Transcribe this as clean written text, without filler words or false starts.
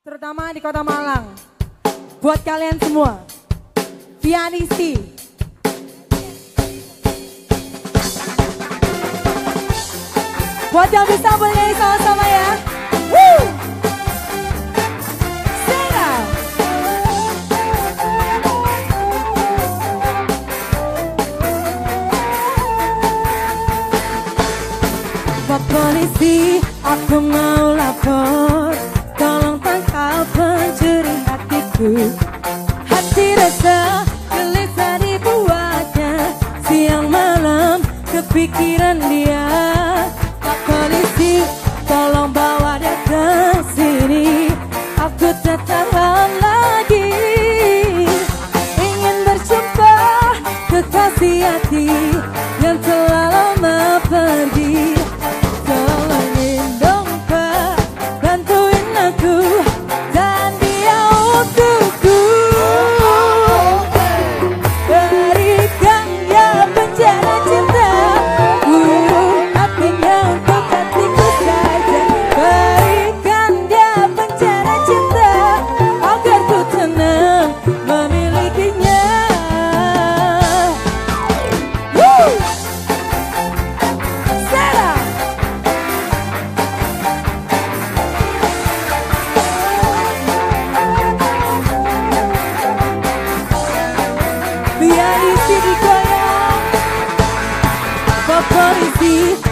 terutama di Kota Malang. Buat kalian semua, pianisti. Buat yang bisa bernyanyi sama-sama ya. Woo! Sarah. Pak polisi, aku mau lapor. Tolong tangkap pencuri hatiku. Hati rasa gelisah dibuatnya. Siang malam kepikiran dia. Pak polisi, tolong bawa dia ke sini. Aku tak tahan lagi. Ingin berjumpa kekasih hati yang telah lama pergi. Tolongin dong Pak, bantuin aku dan dia untukku. Berikan dia penjara cinta, hatinya untuk hatiku saja. Berikan dia penjara cinta, agar ku tenang memilikinya. Woo! Sarah. Pianisti digoyang, Pak polisi.